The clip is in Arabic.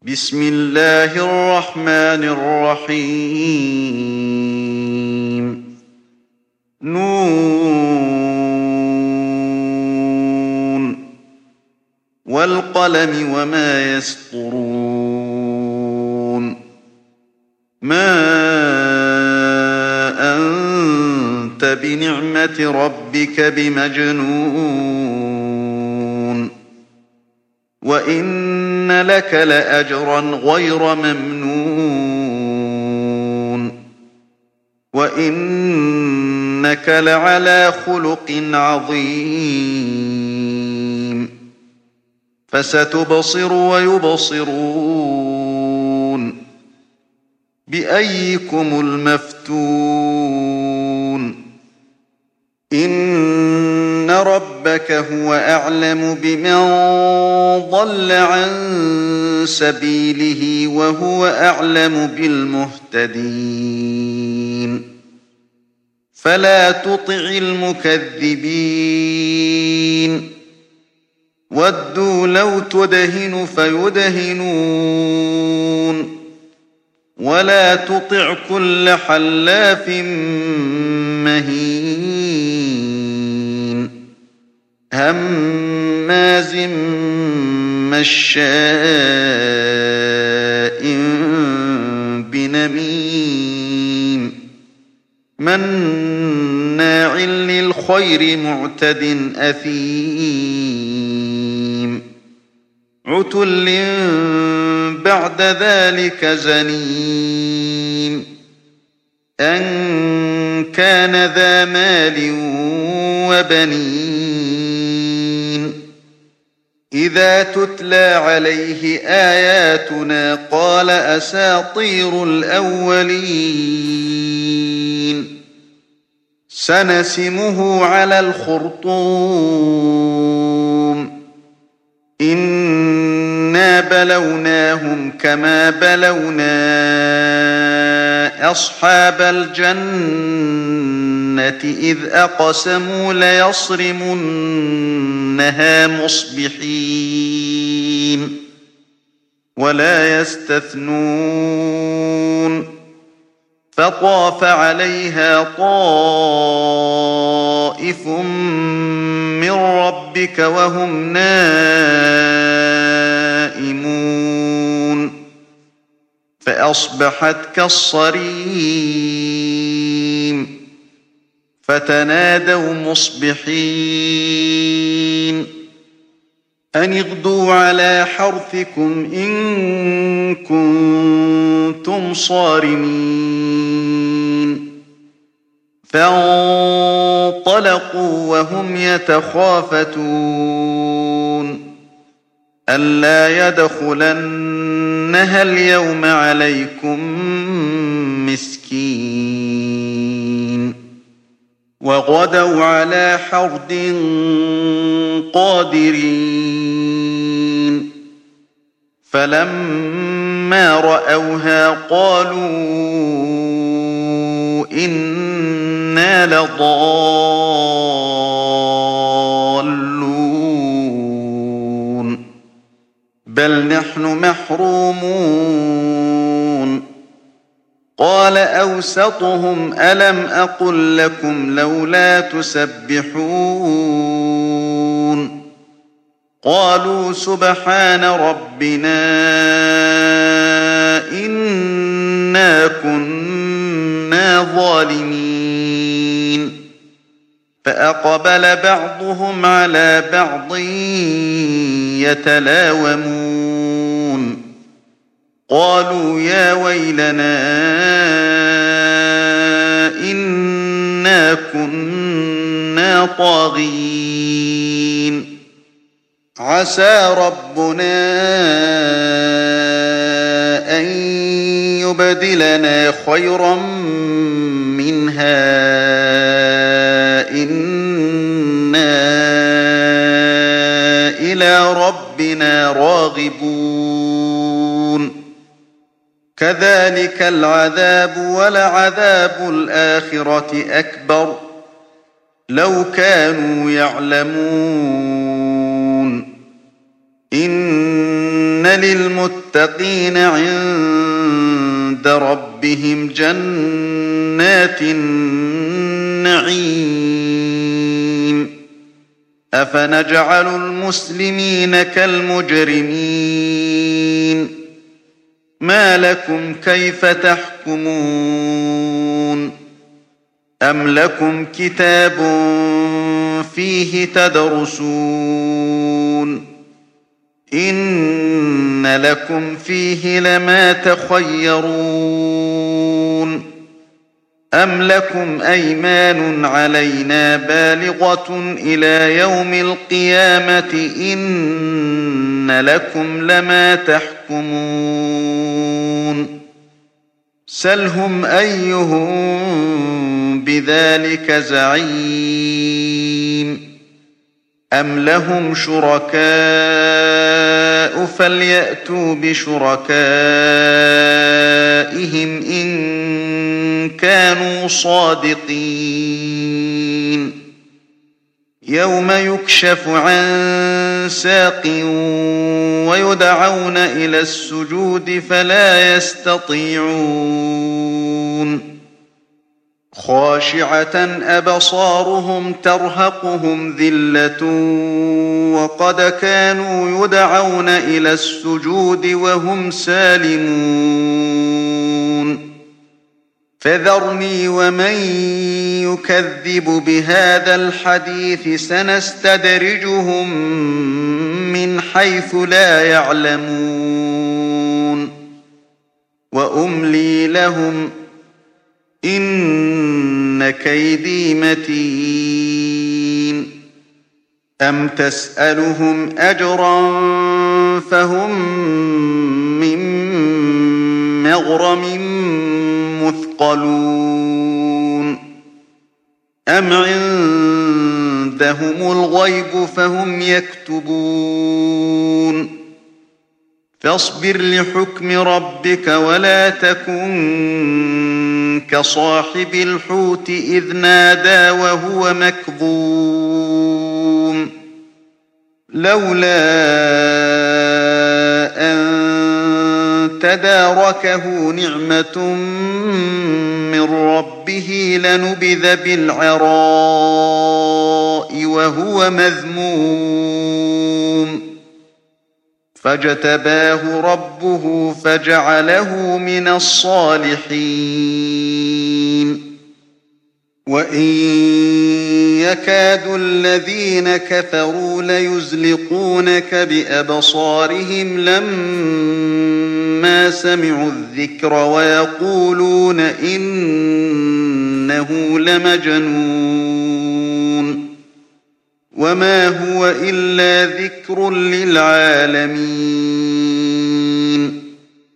بسم الله الرحمن الرحيم نون والقلم وما يسطرون ما أنت بنعمة ربك بمجنون وإن لك لأجرا غير ممنون وإنك لعلى خلق عظيم فستبصر ويبصرون بأيكم المفتون إن ربك هو أعلم بمن ضل عن سبيله وهو أعلم بالمهتدين فلا تطع المكذبين ودوا لو تدهن فيدهنون ولا تطع كل حلاف مهين هماز مشاء بنميم مناع للخير معتد أثيم عتل بعد ذلك زنيم أن كان ذا مال وبنين إذا تتلى عليه آياتنا قال أساطير الأولين سنسمه على الخرطوم إنا بلوناهم كما بلونا أصحاب الجنة إذ أقسموا ليصرمنها مصبحين ولا يستثنون فطاف عليها طائف من ربك وهم نائمون فأصبحت كالصريم فتنادوا مصبحين أن اغدوا على حرثكم إن كنتم صارمين فانطلقوا وهم يتخافتون ألا يدخلنها اليوم عليكم مسكين وغدوا على حرد قادرين فلما رأوها قالوا إنا لضالون بل نحن محرومون قال أوسطهم ألم أقل لكم لولا تسبحون قالوا سبحان ربنا إنا كنا ظالمين فأقبل بعضهم على بعض يتلاومون قالوا يا ويلنا إنا كنا طاغين عسى ربنا أن يبدلنا خيرا منها إنا إلى ربنا راغبون كذلك العذاب ولعذاب الآخرة أكبر لو كانوا يعلمون إن للمتقين عند ربهم جنات النعيم أفنجعل المسلمين كالمجرمين ما لكم كيف تحكمون أم لكم كتاب فيه تدرسون إن لكم فيه لما تخيرون أم لكم أيمان علينا بالغة إلى يوم القيامة إن لكم لما تحكمون سلهم أيهم بذلك زعيم أم لهم شركاء فليأتوا بشركائهم إن كانوا صادقين يوم يكشف عن ساق ويدعون إلى السجود فلا يستطيعون خاشعة أبصارهم ترهقهم ذلة وقد كانوا يدعون إلى السجود وهم سالمون فذرني ومن يكذب بهذا الحديث سنستدرجهم من حيث لا يعلمون وأملي لهم إن كيدي متين أم تسألهم أجرا فهم من مغرم مثقلون أم عندهم الغيب فهم يكتبون فاصبر لحكم ربك ولا تكن كصاحب الحوت إذ نادى وهو مكظوم لولا أن تداركه نعمة من ربه لنبذ بالعراء وهو مذموم فاجتباه ربه فجعله من الصالحين وإن يكاد الذين كفروا ليزلقونك بأبصارهم لما سمعوا الذكر ويقولون إنه لمجنون وما هو إلا ذكر للعالمين